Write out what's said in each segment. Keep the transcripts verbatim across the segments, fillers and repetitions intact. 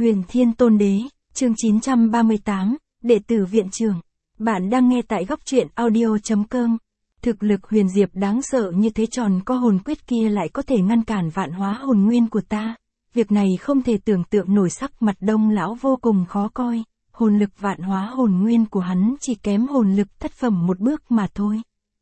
Huyền Thiên Tôn Đế, chương chín trăm ba mươi tám, Đệ tử Viện Trưởng. Bạn đang nghe tại góc truyện audio chấm com. Thực lực huyền diệp đáng sợ như thế, tròn có hồn quyết kia lại có thể ngăn cản vạn hóa hồn nguyên của ta. Việc này không thể tưởng tượng nổi. Sắc mặt Đông lão vô cùng khó coi, hồn lực vạn hóa hồn nguyên của hắn chỉ kém hồn lực thất phẩm một bước mà thôi.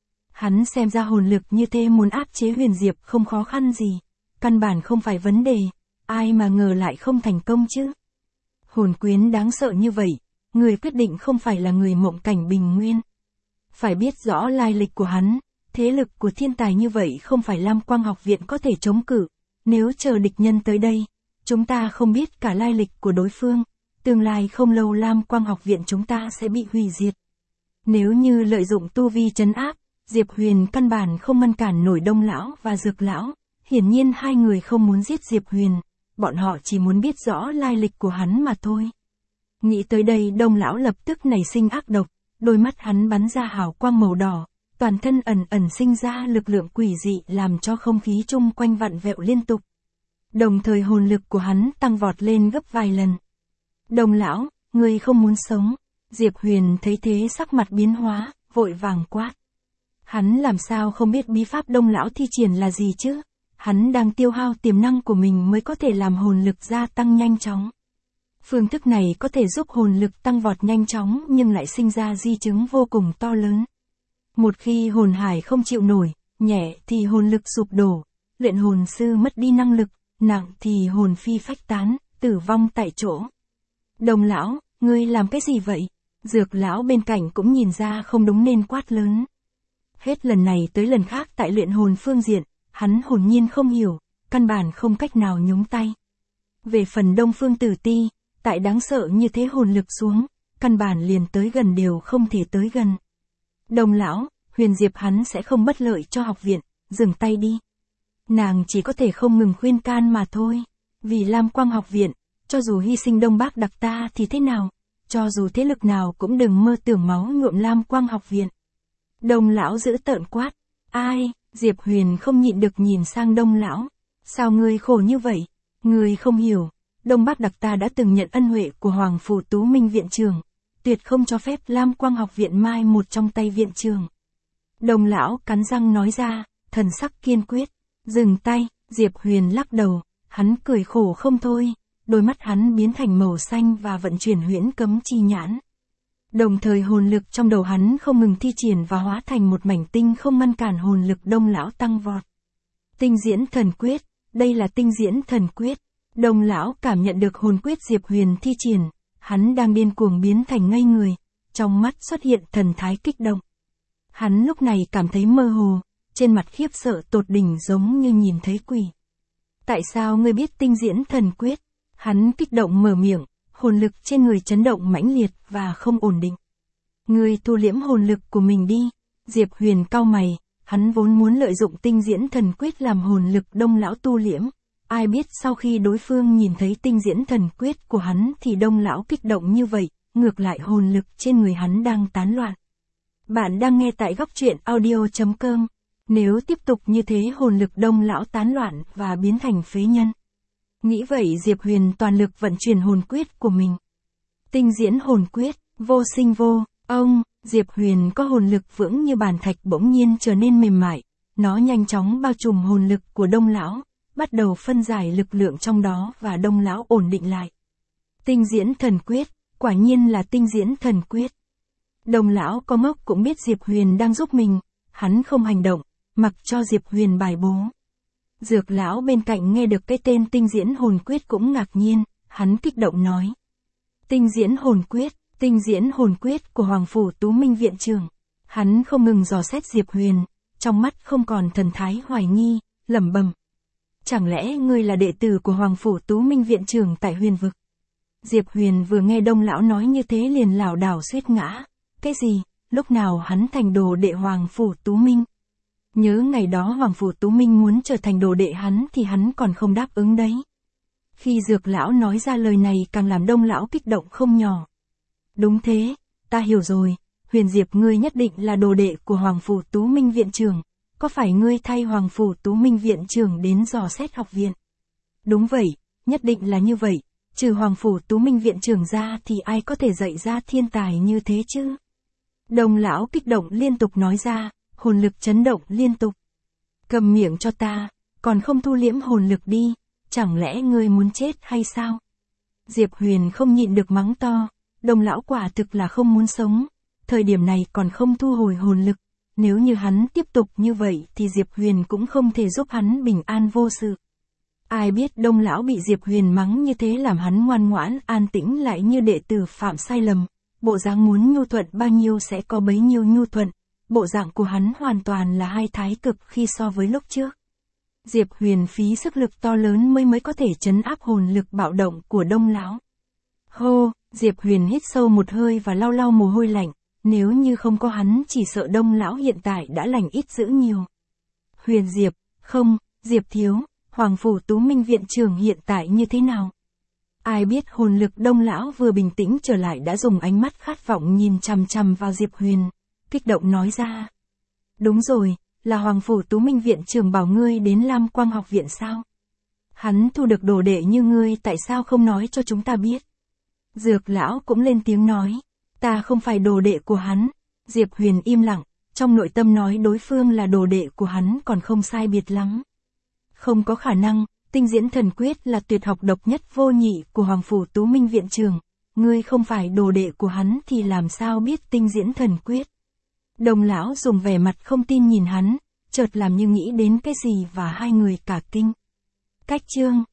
Hắn xem ra hồn lực như thế muốn áp chế huyền diệp không khó khăn gì, căn bản không phải vấn đề, ai mà ngờ lại không thành công chứ. Hồn quyến đáng sợ như vậy, người quyết định không phải là người Mộng Cảnh Bình Nguyên. Phải biết rõ lai lịch của hắn, thế lực của thiên tài như vậy không phải Lam Quang học viện có thể chống cự. Nếu chờ địch nhân tới đây, chúng ta không biết cả lai lịch của đối phương, tương lai không lâu Lam Quang học viện chúng ta sẽ bị hủy diệt. Nếu như lợi dụng tu vi trấn áp, Diệp Huyền căn bản không ngăn cản nổi Đông lão và Dược lão. Hiển nhiên hai người không muốn giết Diệp Huyền, bọn họ chỉ muốn biết rõ lai lịch của hắn mà thôi. Nghĩ tới đây, Đông lão lập tức nảy sinh ác độc, đôi mắt hắn bắn ra hào quang màu đỏ, toàn thân ẩn ẩn sinh ra lực lượng quỷ dị làm cho không khí chung quanh vặn vẹo liên tục. Đồng thời hồn lực của hắn tăng vọt lên gấp vài lần. Đông lão, ngươi không muốn sống. Diệp Huyền thấy thế sắc mặt biến hóa, vội vàng quát. Hắn làm sao không biết bí pháp Đông lão thi triển là gì chứ? Hắn đang tiêu hao tiềm năng của mình mới có thể làm hồn lực gia tăng nhanh chóng. Phương thức này có thể giúp hồn lực tăng vọt nhanh chóng nhưng lại sinh ra di chứng vô cùng to lớn. Một khi hồn hải không chịu nổi, nhẹ thì hồn lực sụp đổ, luyện hồn sư mất đi năng lực, nặng thì hồn phi phách tán, tử vong tại chỗ. Đông lão, ngươi làm cái gì vậy? Dược lão bên cạnh cũng nhìn ra không đúng nên quát lớn. Hết lần này tới lần khác tại luyện hồn phương diện, hắn hồn nhiên không hiểu, căn bản không cách nào nhúng tay. Về phần Đông Phương Tử Ti, tại đáng sợ như thế hồn lực xuống, căn bản liền tới gần đều không thể tới gần. Đông lão, huyền diệp hắn sẽ không bất lợi cho học viện, dừng tay đi. Nàng chỉ có thể không ngừng khuyên can mà thôi. Vì Lam Quang học viện, cho dù hy sinh Đông Bắc đặc ta thì thế nào, cho dù thế lực nào cũng đừng mơ tưởng máu nhuộm Lam Quang học viện. Đông lão giữ tợn quát. Ai? Diệp Huyền không nhịn được nhìn sang Đông lão. Sao ngươi khổ như vậy? Ngươi không hiểu, Đông Bắc đặc ta đã từng nhận ân huệ của Hoàng Phủ Tú Minh viện trưởng, tuyệt không cho phép Lam Quang học viện mai một trong tay viện trưởng. Đông lão cắn răng nói ra, thần sắc kiên quyết. Dừng tay. Diệp Huyền lắc đầu, hắn cười khổ không thôi, đôi mắt hắn biến thành màu xanh và vận chuyển huyễn cấm chi nhãn. Đồng thời hồn lực trong đầu hắn không ngừng thi triển và hóa thành một mảnh tinh không ngăn cản hồn lực Đông lão tăng vọt. Tinh diễn thần quyết, đây là tinh diễn thần quyết. Đông lão cảm nhận được hồn quyết Diệp Huyền thi triển, hắn đang điên cuồng biến thành ngây người, trong mắt xuất hiện thần thái kích động. Hắn lúc này cảm thấy mơ hồ, trên mặt khiếp sợ tột đỉnh giống như nhìn thấy quỷ. Tại sao ngươi biết tinh diễn thần quyết? Hắn kích động mở miệng, hồn lực trên người chấn động mãnh liệt và không ổn định. Ngươi thu liễm hồn lực của mình đi. Diệp Huyền cau mày, hắn vốn muốn lợi dụng tinh diễn thần quyết làm hồn lực Đông lão tu liễm. Ai biết sau khi đối phương nhìn thấy tinh diễn thần quyết của hắn thì Đông lão kích động như vậy, ngược lại hồn lực trên người hắn đang tán loạn. Bạn đang nghe tại góc truyện audio chấm com. Nếu tiếp tục như thế hồn lực Đông lão tán loạn và biến thành phế nhân. Nghĩ vậy Diệp Huyền toàn lực vận chuyển hồn quyết của mình. Tinh diễn hồn quyết, vô sinh vô, ông, Diệp Huyền có hồn lực vững như bàn thạch bỗng nhiên trở nên mềm mại, nó nhanh chóng bao trùm hồn lực của Đông lão, bắt đầu phân giải lực lượng trong đó và Đông lão ổn định lại. Tinh diễn thần quyết, quả nhiên là tinh diễn thần quyết. Đông lão có ngốc cũng biết Diệp Huyền đang giúp mình, hắn không hành động, mặc cho Diệp Huyền bài bố. Dược lão bên cạnh nghe được cái tên tinh diễn hồn quyết cũng ngạc nhiên, hắn kích động nói. Tinh diễn hồn quyết, tinh diễn hồn quyết của Hoàng Phủ Tú Minh viện trưởng. Hắn không ngừng dò xét Diệp Huyền, trong mắt không còn thần thái hoài nghi, lẩm bẩm. Chẳng lẽ ngươi là đệ tử của Hoàng Phủ Tú Minh viện trưởng tại Huyền Vực? Diệp Huyền vừa nghe Đông lão nói như thế liền lảo đảo suýt ngã. Cái gì? Lúc nào hắn thành đồ đệ Hoàng Phủ Tú Minh? Nhớ ngày đó Hoàng Phủ Tú Minh muốn trở thành đồ đệ hắn thì hắn còn không đáp ứng đấy. Khi Dược lão nói ra lời này càng làm Đông lão kích động không nhỏ. Đúng thế, ta hiểu rồi, Huyền Diệp ngươi nhất định là đồ đệ của Hoàng Phủ Tú Minh viện trưởng, có phải ngươi thay Hoàng Phủ Tú Minh viện trưởng đến dò xét học viện? Đúng vậy, nhất định là như vậy, Trừ Hoàng Phủ Tú Minh viện trưởng ra thì ai có thể dạy ra thiên tài như thế chứ? Đông lão kích động liên tục nói ra, hồn lực chấn động liên tục. Cầm miệng cho ta, còn không thu liễm hồn lực đi, chẳng lẽ ngươi muốn chết hay sao? Diệp Huyền không nhịn được mắng to, Đông lão quả thực là không muốn sống, thời điểm này còn không thu hồi hồn lực, nếu như hắn tiếp tục như vậy thì Diệp Huyền cũng không thể giúp hắn bình an vô sự. Ai biết Đông lão bị Diệp Huyền mắng như thế làm hắn ngoan ngoãn an tĩnh lại như đệ tử phạm sai lầm, bộ dáng muốn nhu thuận bao nhiêu sẽ có bấy nhiêu nhu thuận, bộ dạng của hắn hoàn toàn là hai thái cực khi so với lúc trước. Diệp Huyền phí sức lực to lớn mới mới có thể trấn áp hồn lực bạo động của Đông lão. Hô, Diệp Huyền hít sâu một hơi và lau lau mồ hôi lạnh, nếu như không có hắn chỉ sợ Đông lão hiện tại đã lành ít dữ nhiều. Huyền Diệp, không, Diệp thiếu, Hoàng Phủ Tú Minh viện trưởng hiện tại như thế nào? Ai biết hồn lực Đông lão vừa bình tĩnh trở lại đã dùng ánh mắt khát vọng nhìn chằm chằm vào Diệp Huyền, kích động nói ra. Đúng rồi, là Hoàng Phủ Tú Minh viện trưởng bảo ngươi đến Lam Quang học viện sao? Hắn thu được đồ đệ như ngươi tại sao không nói cho chúng ta biết? Dược lão cũng lên tiếng nói, ta không phải đồ đệ của hắn. Diệp Huyền im lặng, trong nội tâm nói đối phương là đồ đệ của hắn còn không sai biệt lắm. Không có khả năng, tinh diễn thần quyết là tuyệt học độc nhất vô nhị của Hoàng Phủ Tú Minh viện trưởng, ngươi không phải đồ đệ của hắn thì làm sao biết tinh diễn thần quyết? Đông lão dùng vẻ mặt không tin nhìn hắn, chợt làm như nghĩ đến cái gì và hai người cả kinh. Cách chương